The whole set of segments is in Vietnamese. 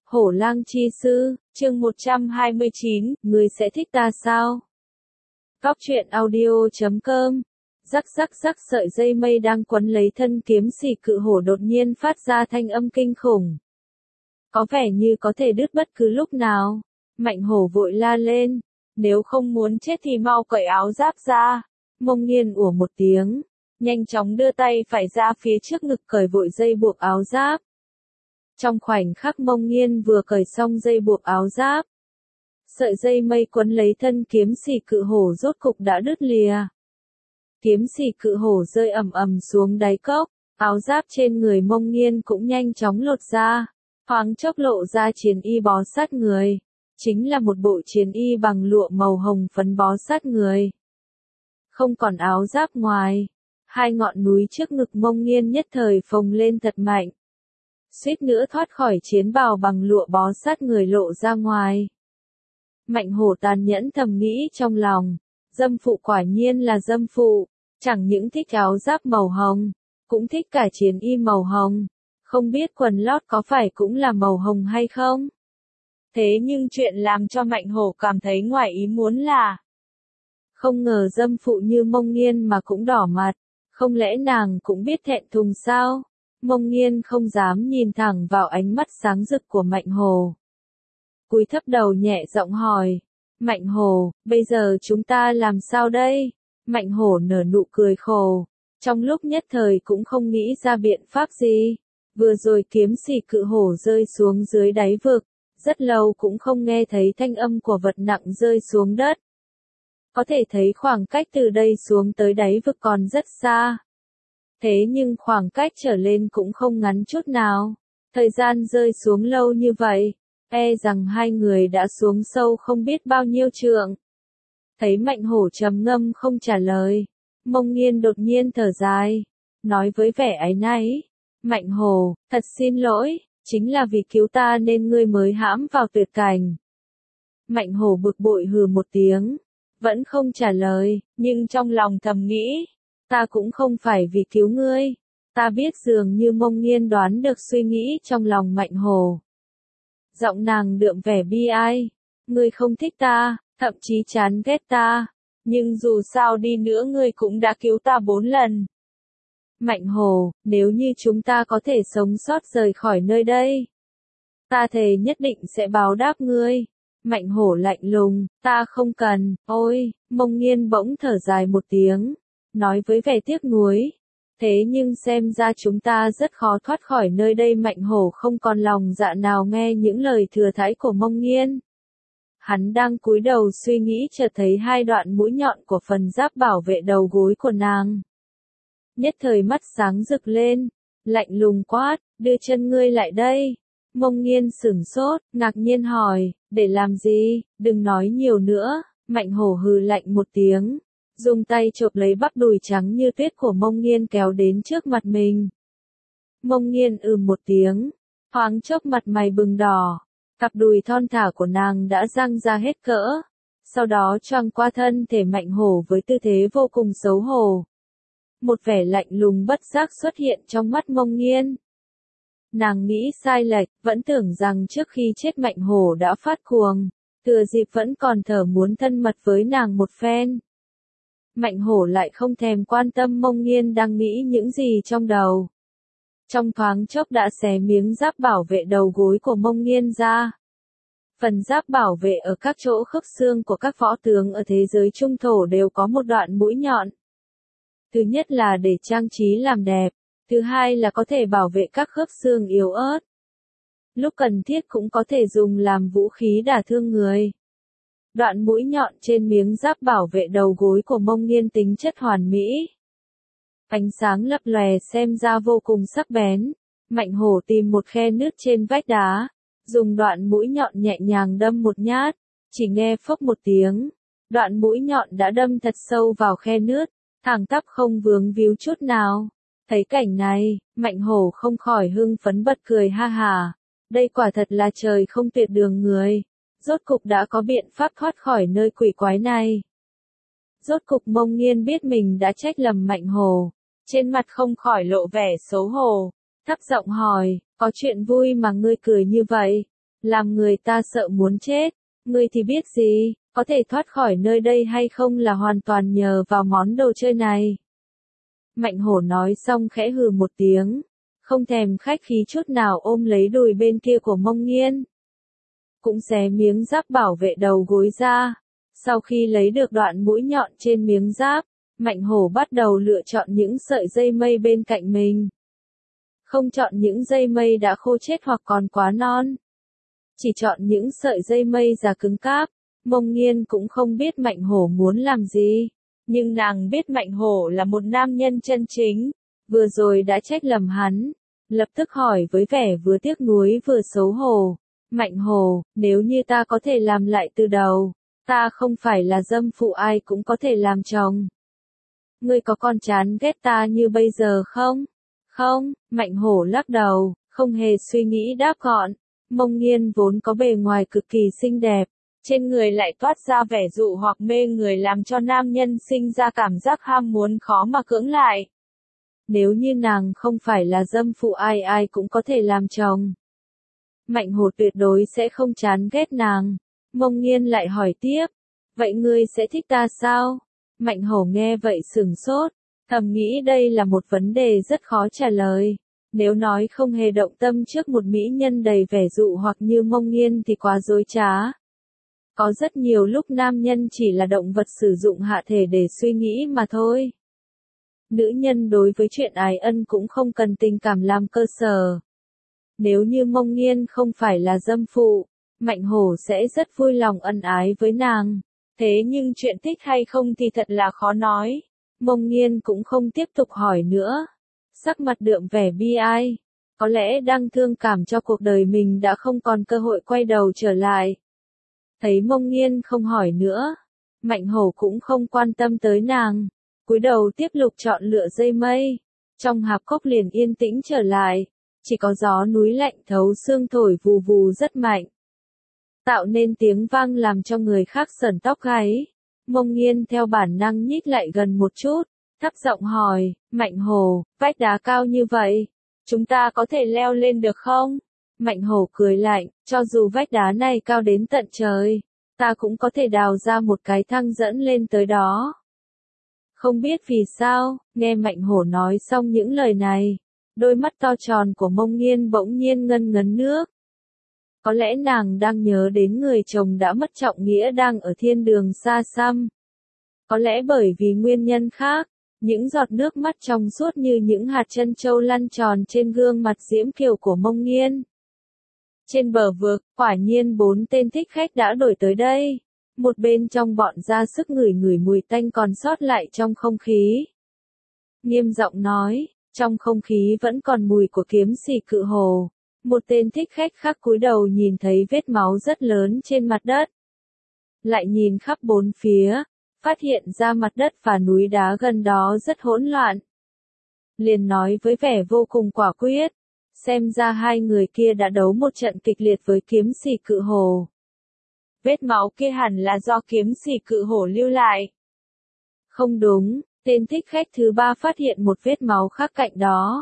Hổ lang chi sư, chương 129, người sẽ thích ta sao? Cóc truyện audio.com. Rắc rắc rắc, sợi dây mây đang quấn lấy thân kiếm xỉ cự hổ đột nhiên phát ra thanh âm kinh khủng. Có vẻ như có thể đứt bất cứ lúc nào. Mạnh hổ vội la lên, nếu không muốn chết thì mau cởi áo giáp ra. Mông Nghiên ủa một tiếng, nhanh chóng đưa tay phải ra phía trước ngực cởi vội dây buộc áo giáp. Trong khoảnh khắc Mông Nghiên vừa cởi xong dây buộc áo giáp, sợi dây mây quấn lấy thân kiếm xỉ cự hổ rốt cục đã đứt lìa. Kiếm xỉ cự hổ rơi ầm ầm xuống đáy cốc, áo giáp trên người Mông Nghiên cũng nhanh chóng lột ra, thoáng chốc lộ ra chiến y bó sát người, chính là một bộ chiến y bằng lụa màu hồng phấn bó sát người. Không còn áo giáp ngoài, hai ngọn núi trước ngực Mông Nghiên nhất thời phồng lên thật mạnh, suýt nữa thoát khỏi chiến bào bằng lụa bó sát người lộ ra ngoài. Mạnh hổ tàn nhẫn thầm nghĩ trong lòng, dâm phụ quả nhiên là dâm phụ, chẳng những thích áo giáp màu hồng, cũng thích cả chiến y màu hồng, không biết quần lót có phải cũng là màu hồng hay không. Thế nhưng chuyện làm cho Mạnh hổ cảm thấy ngoài ý muốn là, không ngờ dâm phụ như Mông Nghiên mà cũng đỏ mặt, không lẽ nàng cũng biết thẹn thùng sao? Mông Nghiên không dám nhìn thẳng vào ánh mắt sáng rực của Mạnh hổ. Cúi thấp đầu nhẹ giọng hỏi, Mạnh hổ, bây giờ chúng ta làm sao đây? Mạnh hổ nở nụ cười khổ, trong lúc nhất thời cũng không nghĩ ra biện pháp gì. Vừa rồi kiếm xỉ cự hổ rơi xuống dưới đáy vực, rất lâu cũng không nghe thấy thanh âm của vật nặng rơi xuống đất. Có thể thấy khoảng cách từ đây xuống tới đáy vực còn rất xa. Thế nhưng khoảng cách trở lên cũng không ngắn chút nào. Thời gian rơi xuống lâu như vậy, e rằng hai người đã xuống sâu không biết bao nhiêu trượng. Thấy Mạnh hổ trầm ngâm không trả lời, Mông Nghiên đột nhiên thở dài, nói với vẻ áy náy, Mạnh hổ, thật xin lỗi, chính là vì cứu ta nên ngươi mới hãm vào tuyệt cảnh. Mạnh hổ bực bội hừ một tiếng, vẫn không trả lời, nhưng trong lòng thầm nghĩ, ta cũng không phải vì cứu ngươi. Ta biết dường như Mông Nghiên đoán được suy nghĩ trong lòng Mạnh hổ. Giọng nàng đượm vẻ bi ai, ngươi không thích ta, thậm chí chán ghét ta, nhưng dù sao đi nữa ngươi cũng đã cứu ta 4 lần. Mạnh hổ, nếu như chúng ta có thể sống sót rời khỏi nơi đây, ta thề nhất định sẽ báo đáp ngươi. Mạnh hổ lạnh lùng, ta không cần, ôi, Mông Nghiên bỗng thở dài một tiếng, nói với vẻ tiếc nuối. Thế nhưng xem ra chúng ta rất khó thoát khỏi nơi đây. Mạnh hổ không còn lòng dạ nào nghe những lời thừa thãi của Mông Nghiên. Hắn đang cúi đầu suy nghĩ chợt thấy hai đoạn mũi nhọn của phần giáp bảo vệ đầu gối của nàng. Nhất thời mắt sáng rực lên, lạnh lùng quát, đưa chân ngươi lại đây. Mông Nghiên sửng sốt, ngạc nhiên hỏi, để làm gì, đừng nói nhiều nữa. Mạnh hổ hừ lạnh một tiếng, dùng tay chộp lấy bắp đùi trắng như tuyết của Mông Nghiên kéo đến trước mặt mình. Mông Nghiên một tiếng, thoáng chốc mặt mày bừng đỏ, cặp đùi thon thả của nàng đã dang ra hết cỡ, sau đó choàng qua thân thể Mạnh hổ với tư thế vô cùng xấu hổ. Một vẻ lạnh lùng bất giác xuất hiện trong mắt Mông Nghiên. Nàng nghĩ sai lệch, vẫn tưởng rằng trước khi chết Mạnh hổ đã phát cuồng, thừa dịp vẫn còn thở muốn thân mật với nàng một phen. Mạnh hổ lại không thèm quan tâm Mông Nghiên đang nghĩ những gì trong đầu. Trong thoáng chốc đã xé miếng giáp bảo vệ đầu gối của Mông Nghiên ra. Phần giáp bảo vệ ở các chỗ khớp xương của các võ tướng ở thế giới trung thổ đều có một đoạn mũi nhọn. Thứ nhất là để trang trí làm đẹp, thứ hai là có thể bảo vệ các khớp xương yếu ớt. Lúc cần thiết cũng có thể dùng làm vũ khí đả thương người. Đoạn mũi nhọn trên miếng giáp bảo vệ đầu gối của Mông Nghiên tính chất hoàn mỹ. Ánh sáng lập lòe xem ra vô cùng sắc bén. Mạnh hổ tìm một khe nứt trên vách đá, dùng đoạn mũi nhọn nhẹ nhàng đâm một nhát, chỉ nghe phốc một tiếng. Đoạn mũi nhọn đã đâm thật sâu vào khe nứt, thẳng tắp không vướng víu chút nào. Thấy cảnh này, Mạnh hổ không khỏi hưng phấn bật cười ha hả. Đây quả thật là trời không tuyệt đường người. Rốt cục đã có biện pháp thoát khỏi nơi quỷ quái này. Rốt cục Mông Nghiên biết mình đã trách lầm Mạnh hổ. Trên mặt không khỏi lộ vẻ xấu hổ. Thấp giọng hỏi, có chuyện vui mà ngươi cười như vậy? làm người ta sợ muốn chết. Ngươi thì biết gì, có thể thoát khỏi nơi đây hay không là hoàn toàn nhờ vào món đồ chơi này. Mạnh hổ nói xong khẽ hừ một tiếng, không thèm khách khí chút nào ôm lấy đùi bên kia của Mông Nghiên. Cũng xé miếng giáp bảo vệ đầu gối ra. Sau khi lấy được đoạn mũi nhọn trên miếng giáp, Mạnh hổ bắt đầu lựa chọn những sợi dây mây bên cạnh mình. Không chọn những dây mây đã khô chết hoặc còn quá non. Chỉ chọn những sợi dây mây già cứng cáp. Mông Nghiên cũng không biết Mạnh hổ muốn làm gì. Nhưng nàng biết Mạnh hổ là một nam nhân chân chính. Vừa rồi đã trách lầm hắn. Lập tức hỏi với vẻ vừa tiếc nuối vừa xấu hổ. Mạnh hổ, nếu như ta có thể làm lại từ đầu, ta không phải là dâm phụ ai cũng có thể làm chồng. Ngươi có còn chán ghét ta như bây giờ không? Không, Mạnh hổ lắc đầu, không hề suy nghĩ đáp gọn. Mông Nghiên vốn có bề ngoài cực kỳ xinh đẹp, trên người lại toát ra vẻ dụ hoặc mê người làm cho nam nhân sinh ra cảm giác ham muốn khó mà cưỡng lại. Nếu như nàng không phải là dâm phụ ai ai cũng có thể làm chồng. Mạnh hổ tuyệt đối sẽ không chán ghét nàng. Mông Nghiên lại hỏi tiếp, vậy ngươi sẽ thích ta sao? Mạnh hổ nghe vậy sửng sốt, thầm nghĩ đây là một vấn đề rất khó trả lời. Nếu nói không hề động tâm trước một mỹ nhân đầy vẻ dụ hoặc như Mông Nghiên thì quá dối trá. Có rất nhiều lúc nam nhân chỉ là động vật sử dụng hạ thể để suy nghĩ mà thôi. Nữ nhân đối với chuyện ái ân cũng không cần tình cảm làm cơ sở. Nếu như Mông Nghiên không phải là dâm phụ, Mạnh hổ sẽ rất vui lòng ân ái với nàng. Thế nhưng chuyện thích hay không thì thật là khó nói. Mông Nghiên cũng không tiếp tục hỏi nữa. Sắc mặt đượm vẻ bi ai. Có lẽ đang thương cảm cho cuộc đời mình đã không còn cơ hội quay đầu trở lại. Thấy Mông Nghiên không hỏi nữa, Mạnh hổ cũng không quan tâm tới nàng. Cúi đầu tiếp tục chọn lựa dây mây. Trong hạp cốc liền yên tĩnh trở lại. Chỉ có gió núi lạnh thấu xương thổi vù vù rất mạnh. Tạo nên tiếng vang làm cho người khác sởn tóc gáy. Mông Nghiên theo bản năng nhích lại gần một chút, thấp giọng hỏi, Mạnh hổ, vách đá cao như vậy, chúng ta có thể leo lên được không? Mạnh hổ cười lạnh, cho dù vách đá này cao đến tận trời, ta cũng có thể đào ra một cái thang dẫn lên tới đó. Không biết vì sao, nghe Mạnh hổ nói xong những lời này, đôi mắt to tròn của Mông Nghiên bỗng nhiên ngân ngấn nước. Có lẽ nàng đang nhớ đến người chồng đã mất trọng nghĩa đang ở thiên đường xa xăm. Có lẽ bởi vì nguyên nhân khác, những giọt nước mắt trong suốt như những hạt trân châu lăn tròn trên gương mặt diễm kiều của Mông Nghiên. Trên bờ vực, quả nhiên 4 tên thích khách đã đổi tới đây. Một bên trong bọn ra sức ngửi ngửi mùi tanh còn sót lại trong không khí. Nghiêm giọng nói, trong không khí vẫn còn mùi của kiếm xỉ cự hồ. Một tên thích khách khác cúi đầu nhìn thấy vết máu rất lớn trên mặt đất. Lại nhìn khắp bốn phía, phát hiện ra mặt đất và núi đá gần đó rất hỗn loạn. Liền nói với vẻ vô cùng quả quyết, xem ra hai người kia đã đấu một trận kịch liệt với kiếm xỉ cự hồ. Vết máu kia hẳn là do kiếm xỉ cự hổ lưu lại. Không đúng, tên thích khách thứ ba phát hiện một vết máu khác cạnh đó.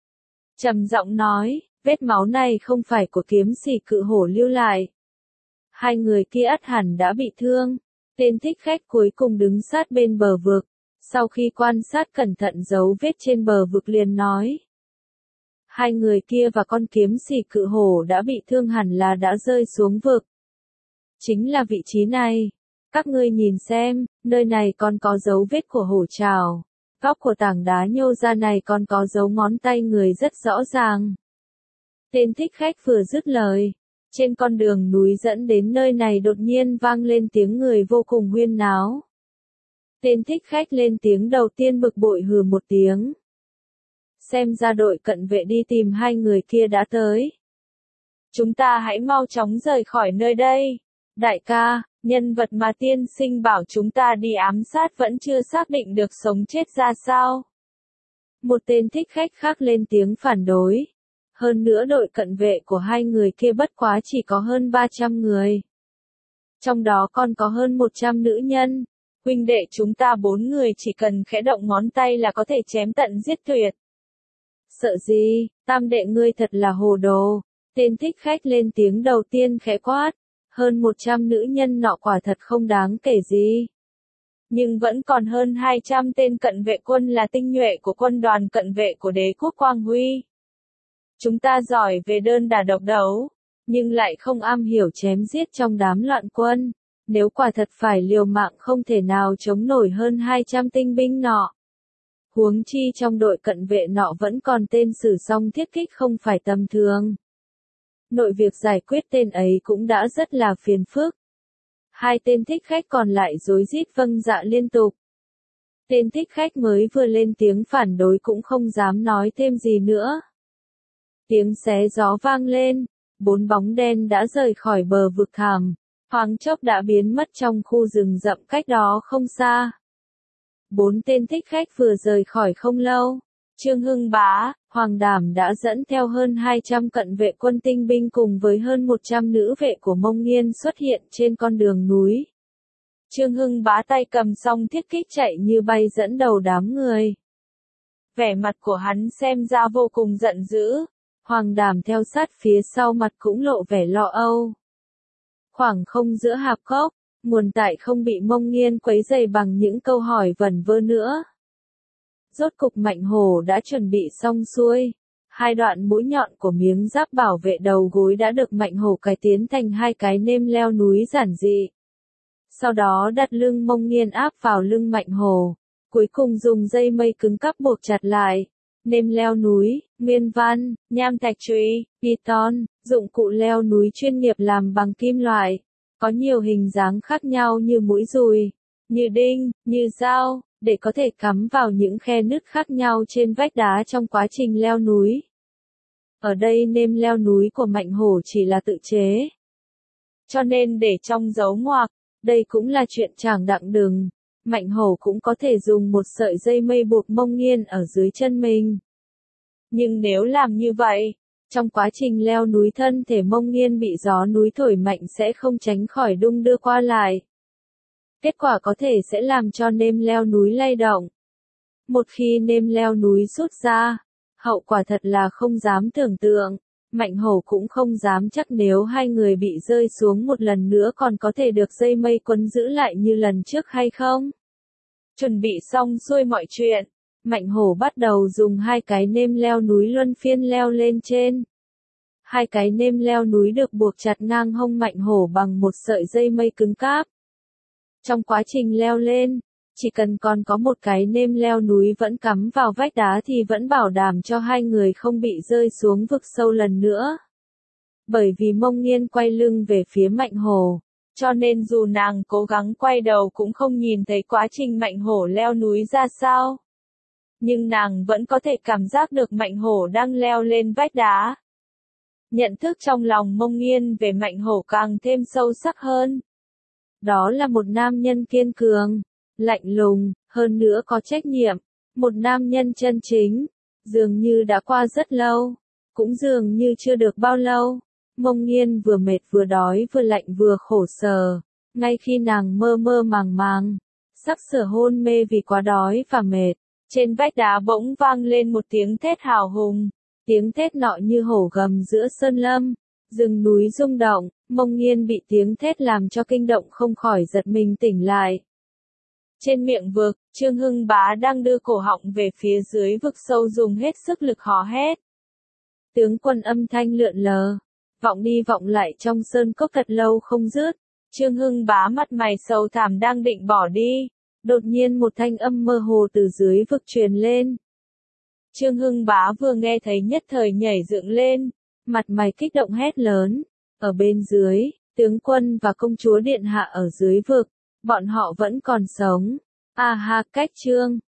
Trầm giọng nói, vết máu này không phải của kiếm xỉ cự hổ lưu lại. Hai người kia ắt hẳn đã bị thương. Tên thích khách cuối cùng đứng sát bên bờ vực. Sau khi quan sát cẩn thận dấu vết trên bờ vực liền nói. Hai người kia và con kiếm xỉ cự hổ đã bị thương hẳn là đã rơi xuống vực. Chính là vị trí này. Các ngươi nhìn xem, nơi này còn có dấu vết của hổ trảo. Góc của tảng đá nhô ra này còn có dấu ngón tay người rất rõ ràng. Tên thích khách vừa dứt lời. Trên con đường núi dẫn đến nơi này đột nhiên vang lên tiếng người vô cùng huyên náo. Tên thích khách lên tiếng đầu tiên bực bội hừ một tiếng. Xem ra đội cận vệ đi tìm hai người kia đã tới. Chúng ta hãy mau chóng rời khỏi nơi đây. Đại ca, nhân vật mà tiên sinh bảo chúng ta đi ám sát vẫn chưa xác định được sống chết ra sao. Một tên thích khách khác lên tiếng phản đối. Hơn nữa đội cận vệ của hai người kia bất quá chỉ có hơn 300 người. Trong đó còn có hơn 100 nữ nhân. Huynh đệ chúng ta 4 người chỉ cần khẽ động ngón tay là có thể chém tận giết tuyệt. Sợ gì, tam đệ ngươi thật là hồ đồ. Tên thích khách lên tiếng đầu tiên khẽ quát. Hơn 100 nữ nhân nọ quả thật không đáng kể gì. Nhưng vẫn còn hơn 200 tên cận vệ quân là tinh nhuệ của quân đoàn cận vệ của đế quốc Quang Huy. Chúng ta giỏi về đơn đả độc đấu, nhưng lại không am hiểu chém giết trong đám loạn quân. Nếu quả thật phải liều mạng không thể nào chống nổi hơn 200 tinh binh nọ. Huống chi trong đội cận vệ nọ vẫn còn tên Sử Song thiết kích không phải tầm thường. Nội việc giải quyết tên ấy cũng đã rất là phiền phức. Hai tên thích khách còn lại rối rít vâng dạ liên tục. Tên thích khách mới vừa lên tiếng phản đối cũng không dám nói thêm gì nữa. Tiếng xé gió vang lên, 4 bóng đen đã rời khỏi bờ vực thẳm, thoáng chốc đã biến mất trong khu rừng rậm cách đó không xa. 4 tên thích khách vừa rời khỏi không lâu, Trương Hưng Bá, Hoàng Đảm đã dẫn theo hơn 200 cận vệ quân tinh binh cùng với hơn 100 nữ vệ của Mông Nghiên xuất hiện trên con đường núi. Trương Hưng Bá tay cầm song thiết kích chạy như bay dẫn đầu đám người. Vẻ mặt của hắn xem ra vô cùng giận dữ. Hoàng Đảm theo sát phía sau mặt cũng lộ vẻ lo âu. Khoảng không giữa hạp cốc, nguồn tại không bị Mông Nghiên quấy rầy bằng những câu hỏi vẩn vơ nữa. Rốt cục Mạnh Hổ đã chuẩn bị xong xuôi. 2 đoạn mũi nhọn của miếng giáp bảo vệ đầu gối đã được Mạnh Hổ cải tiến thành 2 cái nêm leo núi giản dị. Sau đó đặt lưng Mông Nghiên áp vào lưng Mạnh Hổ, cuối cùng dùng dây mây cứng cáp buộc chặt lại. Nêm leo núi, nguyên văn, nham thạch chùy, piton, dụng cụ leo núi chuyên nghiệp làm bằng kim loại, có nhiều hình dáng khác nhau như mũi dùi, như đinh, như dao, để có thể cắm vào những khe nứt khác nhau trên vách đá trong quá trình leo núi. Ở đây nêm leo núi của Mạnh Hổ chỉ là tự chế, cho nên để trong dấu ngoặc, đây cũng là chuyện chẳng đặng đừng. Mạnh Hổ cũng có thể dùng một sợi dây mây buộc Mông Nghiên ở dưới chân mình. Nhưng nếu làm như vậy, trong quá trình leo núi thân thể Mông Nghiên bị gió núi thổi mạnh sẽ không tránh khỏi đung đưa qua lại. Kết quả có thể sẽ làm cho nêm leo núi lay động. Một khi nêm leo núi rút ra, hậu quả thật là không dám tưởng tượng. Mạnh Hổ cũng không dám chắc nếu hai người bị rơi xuống một lần nữa còn có thể được dây mây quấn giữ lại như lần trước hay không. Chuẩn bị xong xuôi mọi chuyện, Mạnh Hổ bắt đầu dùng 2 cái nêm leo núi luân phiên leo lên trên. 2 cái nêm leo núi được buộc chặt ngang hông Mạnh Hổ bằng một sợi dây mây cứng cáp. Trong quá trình leo lên, chỉ cần còn có một cái nêm leo núi vẫn cắm vào vách đá thì vẫn bảo đảm cho hai người không bị rơi xuống vực sâu lần nữa. Bởi vì Mông Nghiên quay lưng về phía Mạnh Hổ, cho nên dù nàng cố gắng quay đầu cũng không nhìn thấy quá trình Mạnh Hổ leo núi ra sao. Nhưng nàng vẫn có thể cảm giác được Mạnh Hổ đang leo lên vách đá. Nhận thức trong lòng Mông Nghiên về Mạnh Hổ càng thêm sâu sắc hơn. Đó là một nam nhân kiên cường, lạnh lùng, hơn nữa có trách nhiệm, một nam nhân chân chính. Dường như đã qua rất lâu, cũng dường như chưa được bao lâu. Mông Nghiên vừa mệt vừa đói vừa lạnh vừa khổ sở, ngay khi nàng mơ mơ màng màng, sắp sửa hôn mê vì quá đói và mệt, trên vách đá bỗng vang lên một tiếng thét hào hùng, tiếng thét nọ như hổ gầm giữa sơn lâm, rừng núi rung động, Mông Nghiên bị tiếng thét làm cho kinh động không khỏi giật mình tỉnh lại. Trên miệng vực, Trương Hưng Bá đang đưa cổ họng về phía dưới vực sâu dùng hết sức lực hò hét. Tướng quân âm thanh lượn lờ, vọng đi vọng lại trong sơn cốc thật lâu không dứt. Trương Hưng Bá mặt mày sầu thảm đang định bỏ đi, đột nhiên một thanh âm mơ hồ từ dưới vực truyền lên. Trương Hưng Bá vừa nghe thấy nhất thời nhảy dựng lên, mặt mày kích động hét lớn, ở bên dưới, tướng quân và công chúa điện hạ ở dưới vực, bọn họ vẫn còn sống. À ha, cách Trương